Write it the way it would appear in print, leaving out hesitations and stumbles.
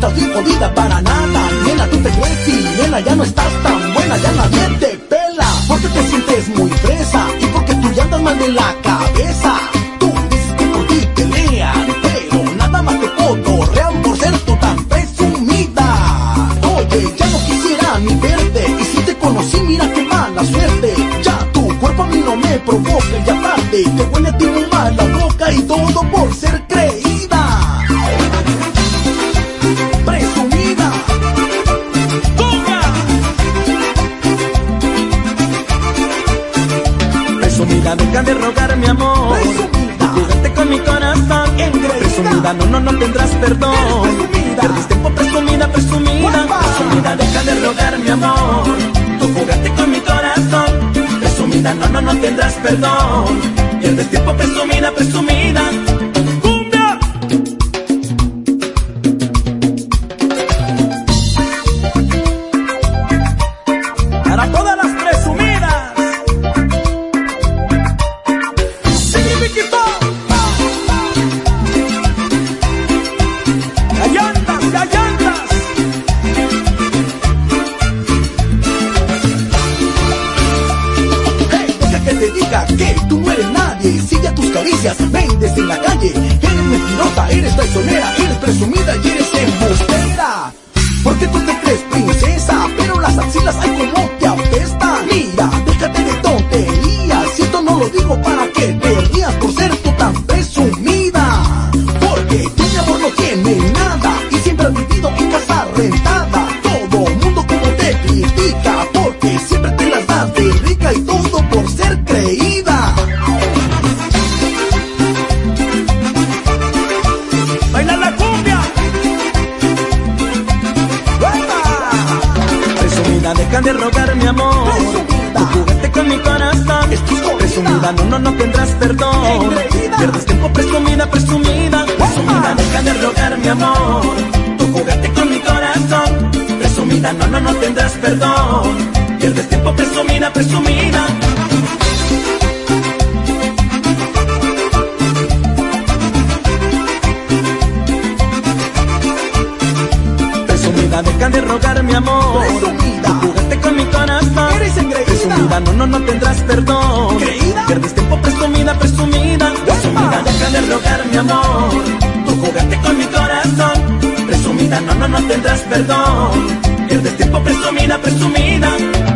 bien jodida para nada. Nena, tú te crees y nena, ya no estás tan buena, ya nadie te pela. Porque te sientes muy fresa y porque tú ya andas mal de la cabeza. Tú dices que por ti pelean, pero nada más te cotorrean por ser tú tan presumida. Oye, ya no quisiera ni verte, y si te conocí, mira qué mala suerte. Ya tu cuerpo a mí no me provoca, y aparte te huele a ti muy mal la boca, y todo por ser creída. Presumida. ¡Toma! Presumida, deja de rogar mi amor. Presumida, jugaste con mi corazón. Presumida, no tendrás perdón. Pierdes tiempo, presumida, presumida. Presumida, deja de rogar mi amor. Tú jugaste con mi corazón. Presumida, no tendrás perdón. Pierdes tiempo, presumida, presumida. ¡Cumbia! Para todas las presumidas. ¡Sigue mi equipo! ¡Gallantas, gallantas! Hey, deja que te diga que tú no eres nadie. Sigue a tus caricias, vendes en la calle. Eres mentirosa, eres traicionera, eres presumida y eres embustera. Porque tú te crees princesa, pero las axilas hay como te apestan. Mira, déjate de tonterías, si esto no lo digo para que te rías por ser tú tan presumida. Porque tú, mi amor, no tienes nada y siempre has vivido en casa rentada. Todo mundo como te critica, porque siempre te las das de rica, y todo por ser creída. ¡Baila la cumbia! Presumida, deja de rogar mi amor. Tú jugaste con mi corazón. Presumida, no tendrás perdón. Pierdes tiempo, presumida, presumida. Presumida, deja de rogar mi amor. Tú jugaste con mi corazón. Presumida, no tendrás perdón. Pierdes tiempo, presumida, presumida. Presumida, deja de rogar mi amor. Tú jugaste con mi corazón. Eres engreída. Presumida, no tendrás perdón. ¿Creída? Pierdes tiempo, presumida, presumida. Presumida, deja de rogar mi amor. Tú jugaste con mi corazón. Presumida, no tendrás perdón. Pierdes tiempo, presumida, presumida.